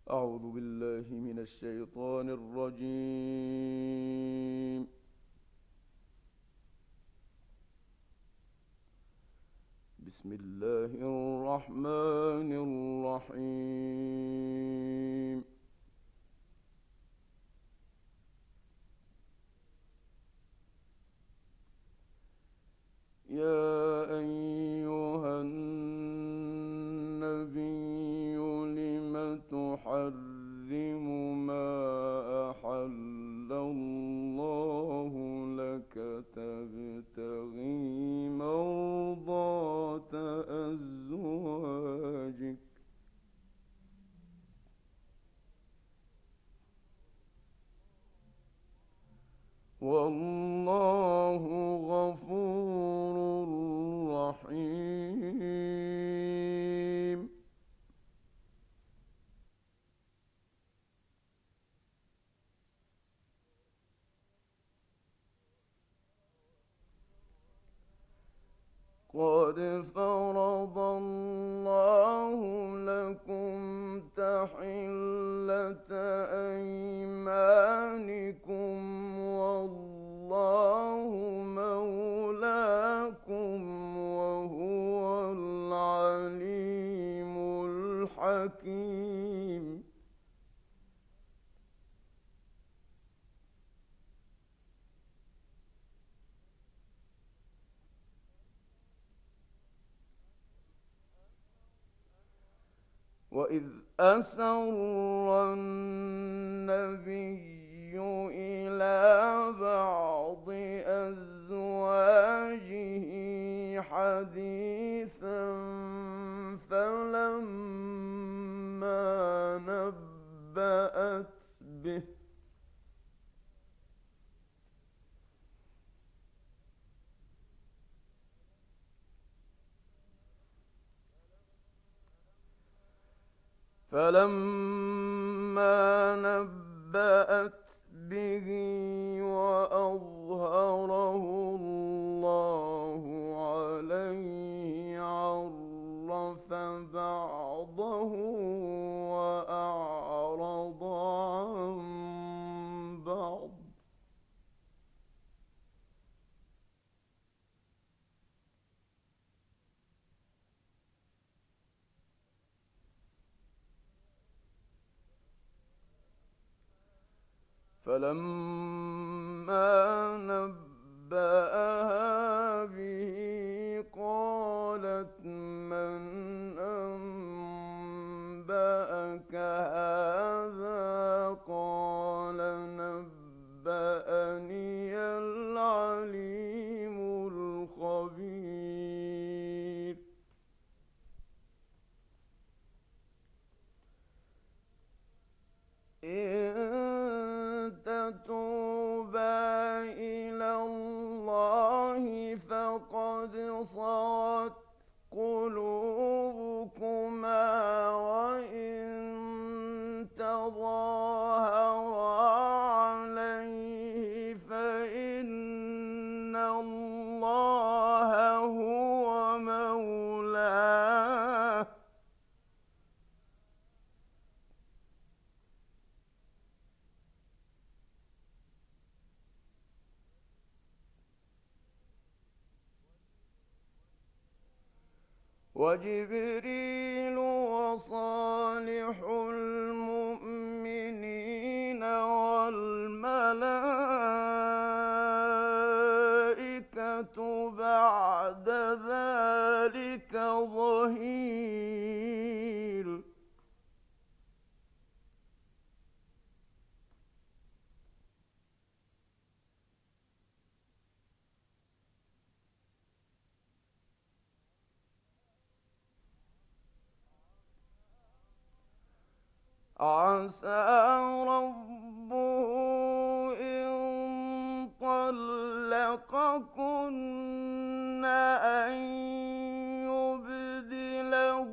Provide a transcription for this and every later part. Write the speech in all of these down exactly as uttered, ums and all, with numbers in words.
أعوذ بالله من الشيطان الرجيم. بسم الله الرحمن الرحيم. يا أيها النبي لم تحرم ما أحل الله لك تبتغي مرضات أزواجك والله غفور رحيم. قد فرض الله لكم تحلة أيمانكم والله مولاكم وهو العليم الحكيم. وإذ أسر النبي إلى بعض أزواجه حديثا فلما نبأت به فلما نبأت به وأظهره الله عليه عرف بعضه وأعرض عن بعض. فلما نبأها به قالت من أنبأك هذا قال نبأني العليم الخبير. تتوبا إلى الله فقد صغت قلوبكما وإن تظاهرا عليه فإن الله هو مولاه وجبريل وصالح المؤمنين والملائكة بعد ذلك ظهير. عسى ربه إن طلقكن أن يبدله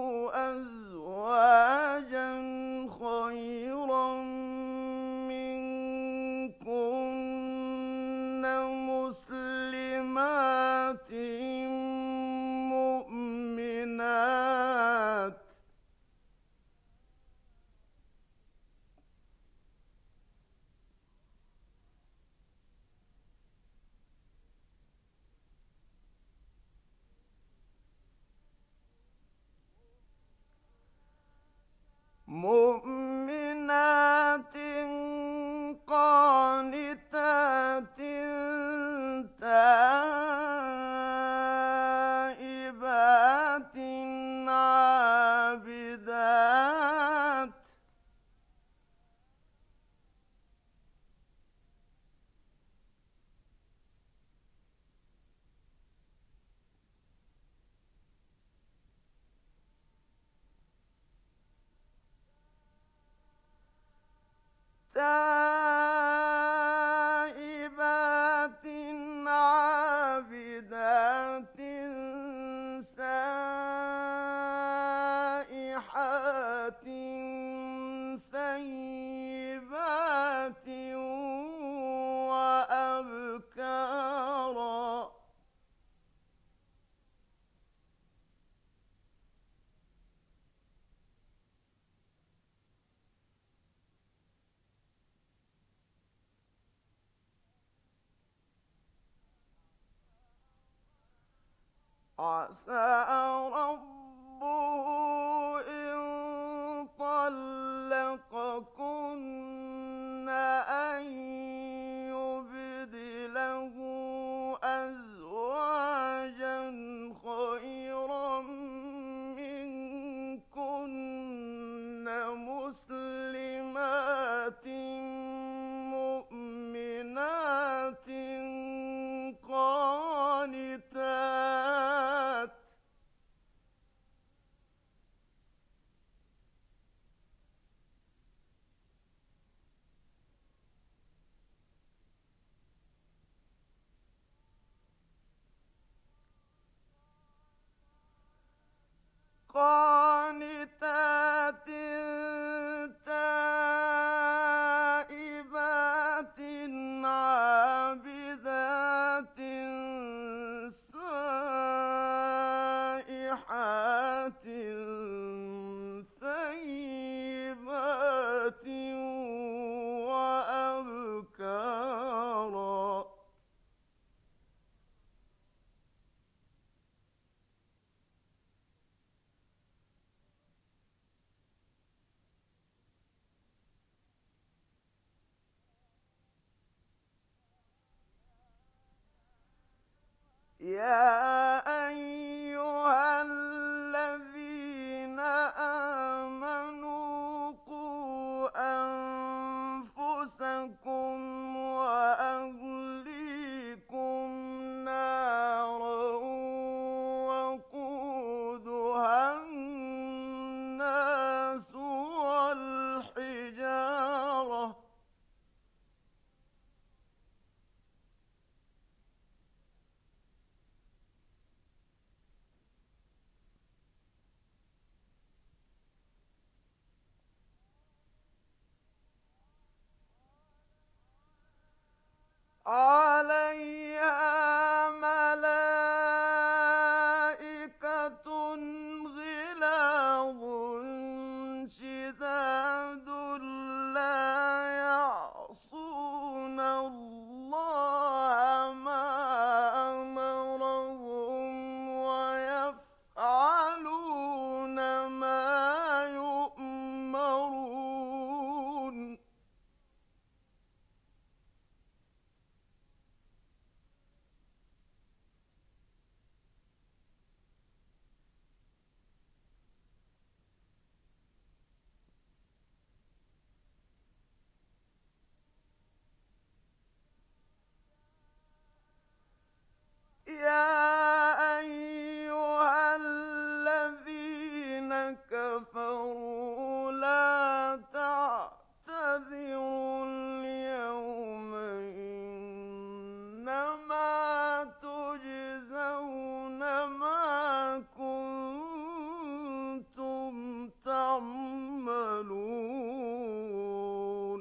أزواجا خيرا منكن مسلمات مؤمنات عابدات تائبات عابدات سائحات ثيبات وأبكارا عسى ربه إن طلقكن أن يبدله أزواجا خيرا منكن مسلمات مؤمنات قانتات قانتات تائبات عابدات سائحات ثيبات وأبكارا يا أيها الذين آمنوا قوا أنفسكم وأهليكم نارا وقودها الناس والحجارة عليها ملائكة غلاظ شداد لا يعصون الله ما أمرهم ويفعلون ما يؤمرون يا أيها الذين كفروا لا تعتذروا اليوم إنما تجزون ما كنتم تعملون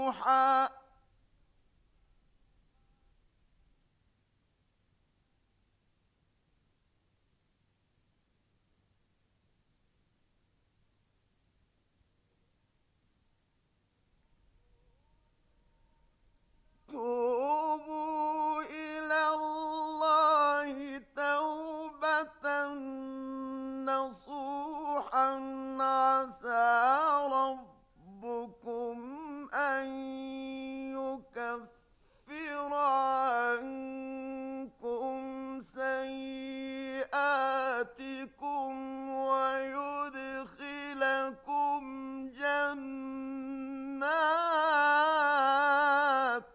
نوحا توبوا إلى الله توبة نصوحا عسى ربكم أن يكفر عنكم سيئاتكم ويدخلكم جنات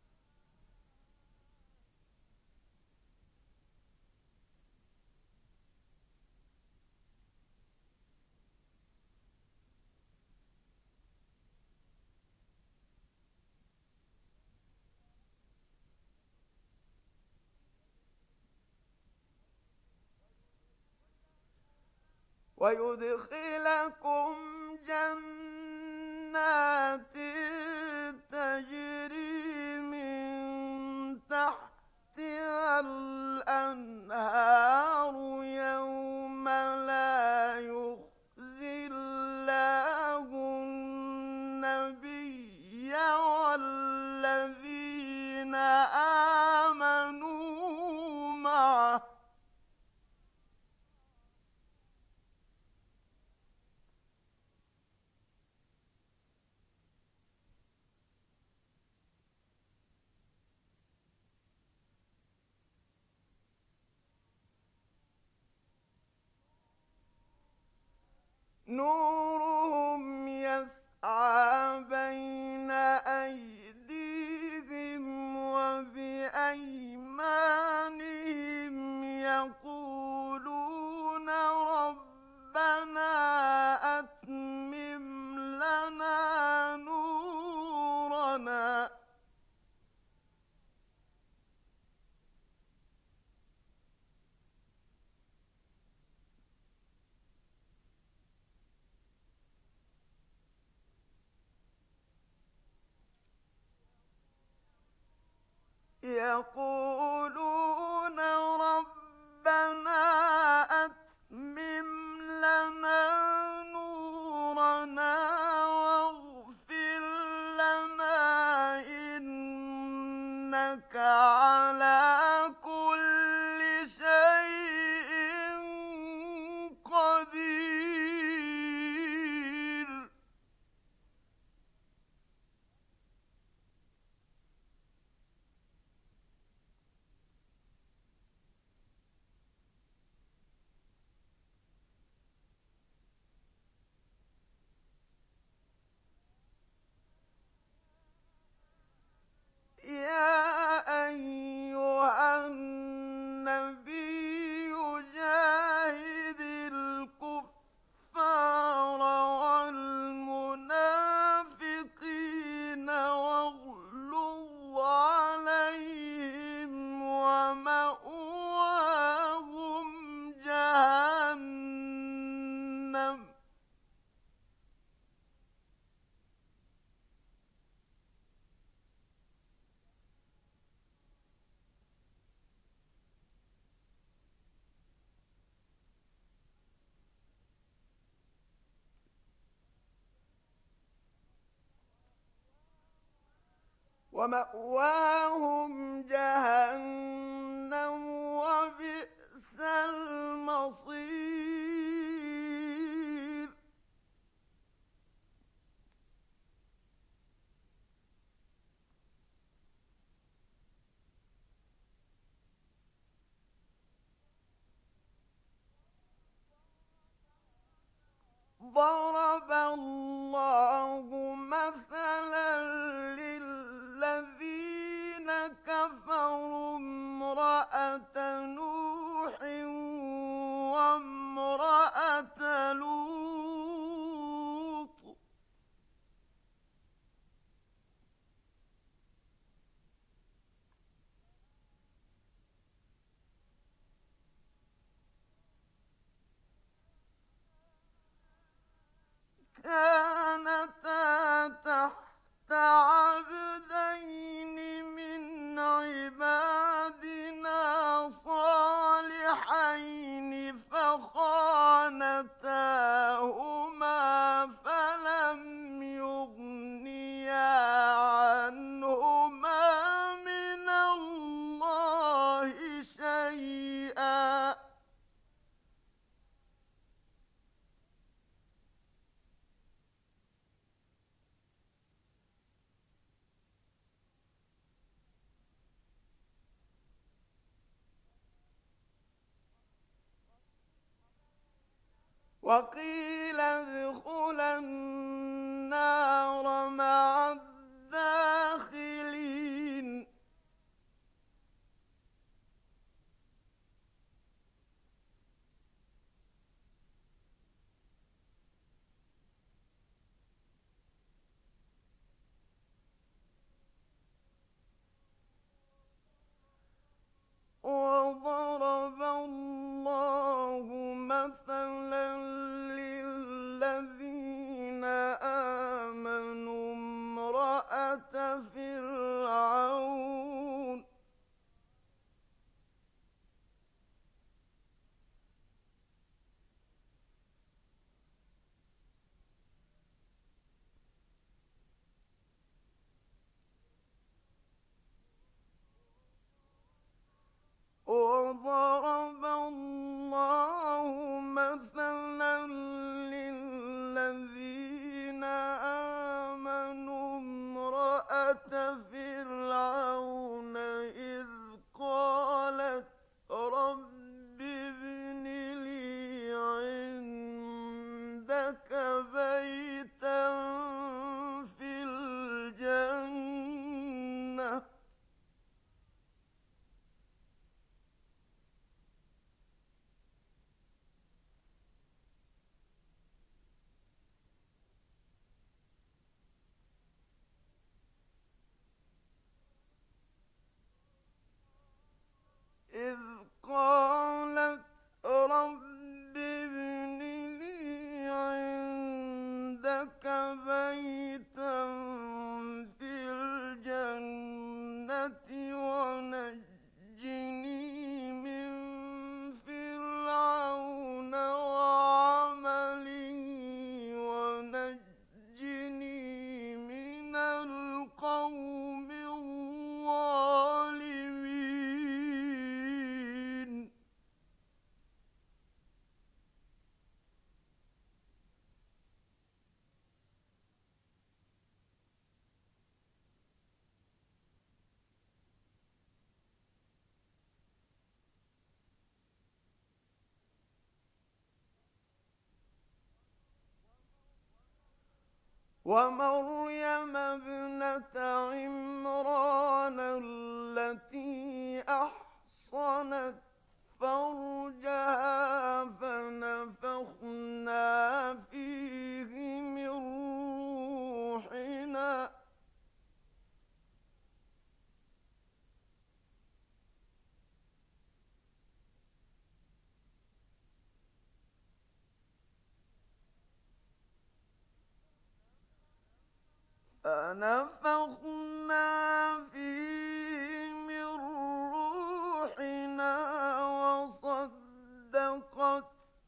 ويدخلكم جنات تجري من تحتها الأنهار يوم لا يخزي الله النبي والذين آمنوا معه نورهم يسعى بين أيديهم وبأيمانهم يقولون ربنا أتمم لنا نورنا يقولون ربنا أتمم لنا نورنا واغفر لنا إنك على كل شيء قدير يا أيها النبي جاهد الكفار والمنافقين واغلظ عليهم ومأواهم جهنم ومأواهم جهنم وبئس المصير ضرب الله مثلا للذين كفروا امرأة نوح وامرأة لوط كانتا وقيل ادخلا النار مع الداخلين وضرب الله مثلا للذين آمنوا امرأة فرعون وضرب الله مثلا للذين آمنوا امرأة فرعون إذ قالت رب ابن لي عندك بيتا في الجنة إذ قالت رب ابن لي عندك بيتا في الجنة ونجني من فرعون وعمله ونجني من القوم الظالمين ومريم ابنة عمران التي أحصنت فرجها فنفخنا فيه من روحنا فنفخنا فيه من روحنا وصدقت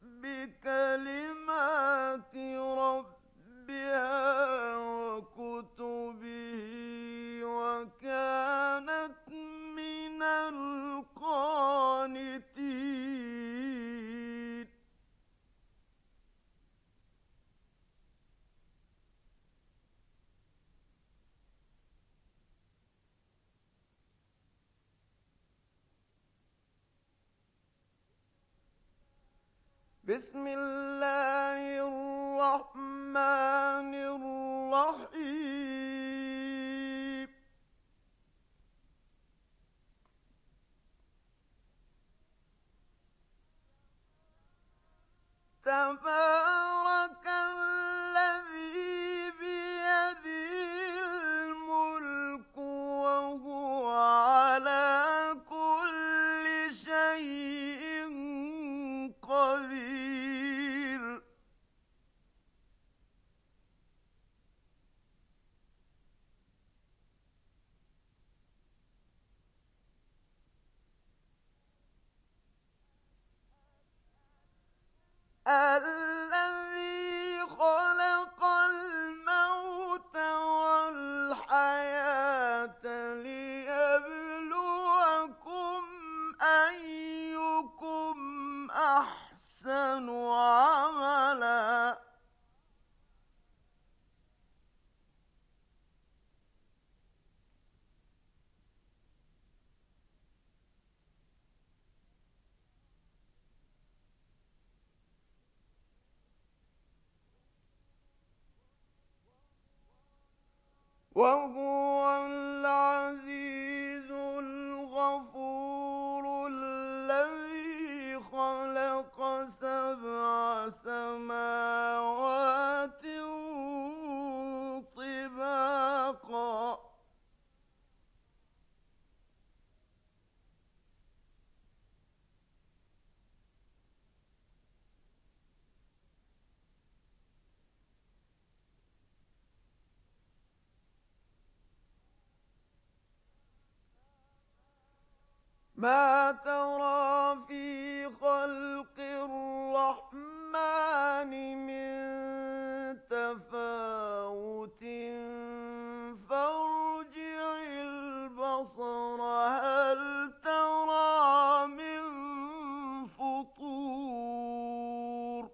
بكلمات ربها وكتبه وكانت من القانتين بسم الله الرحمن الرحيم تبارك الذي بيده الملك وهو على كل شيء قدير الذي خلق الموت والحياة ليبلوكم أيكم أحسن عملا وهو العزيز الغفور الذي خلق سبع سماوات طباقا ما ترى في خلق الرحمن من تفاوت فارجع البصر هل ترى من فطور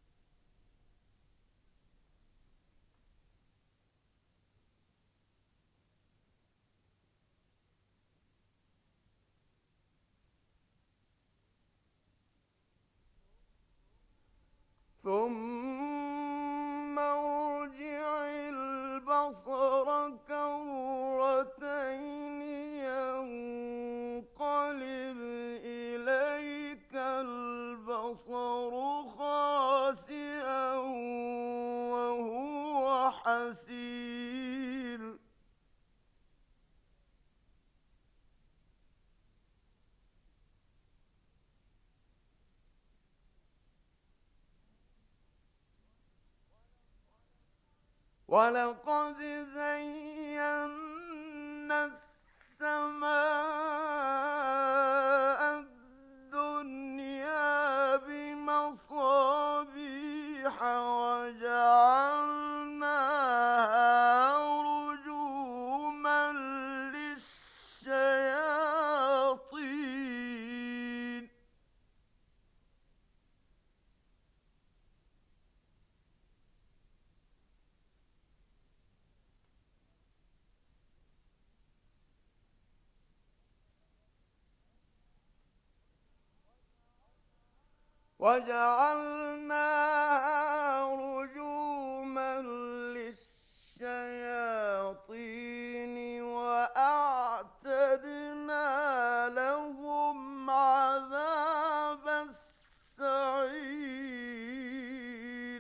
ثم ارجع البصر كرتين ينقلب إليك البصر خاسئا وهو حسير ولقد زينا السماء الدنيا بمصابيح وجعلناها رجوما للشياطين وجعلناها رجوما للشياطين وأعتدنا لهم عذاب السعير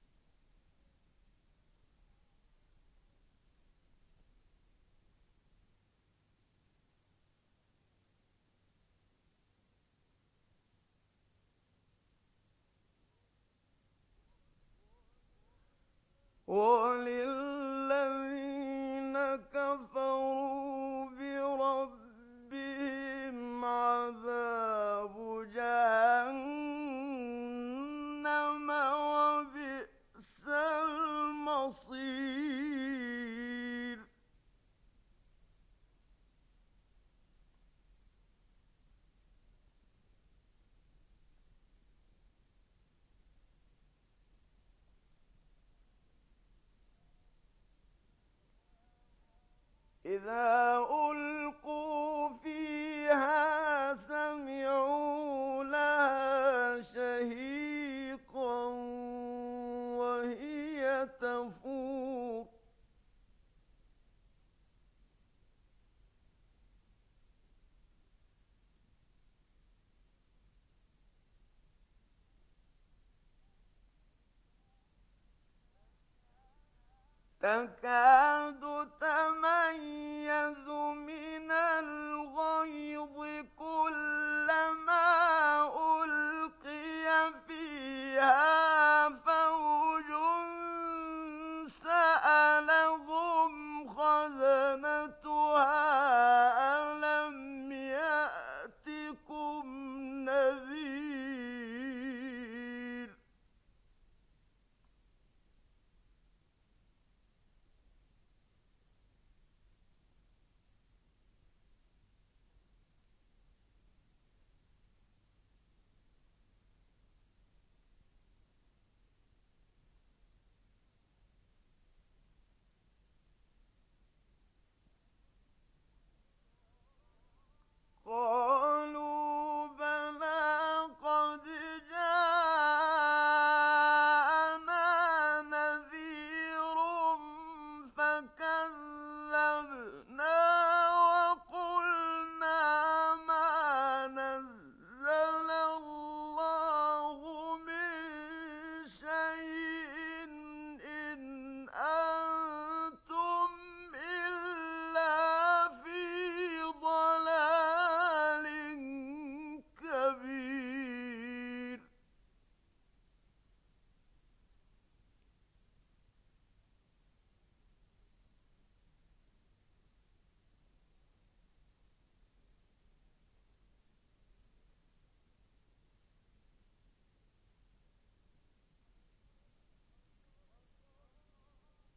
وللذين كفروا بربهم عذاب جهنم وبئس المصير إذا ألقوا فيها سمعوا لها شهيقا وهي تفور تكاد تميز من الغيظ كلما ألقي فيها فوج سألهم خزنتها ألم يأتكم نذير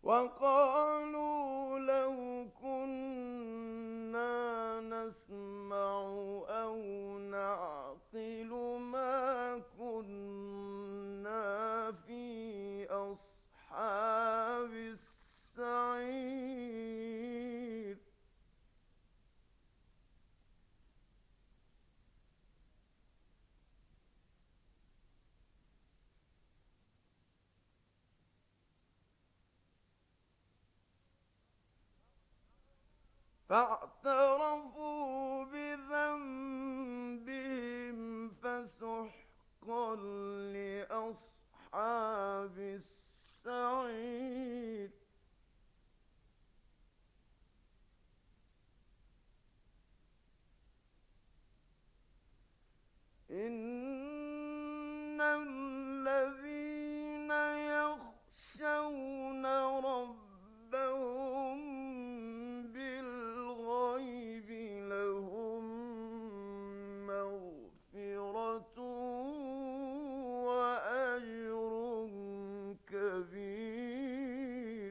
وقالوا لو كنا نسمع أو نعقل ما كنا في أصحاب السعير. فاعترفوا بذنبهم فسحقا لأصحاب السعير. إن الذين يخشون ربهم بالغيب لهم مغفرة وأجر كبير.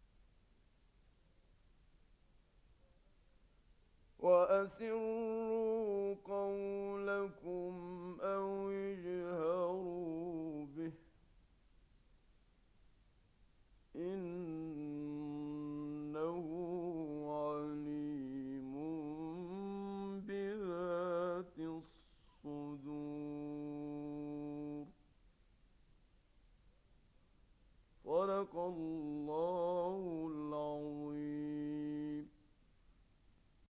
وأسروا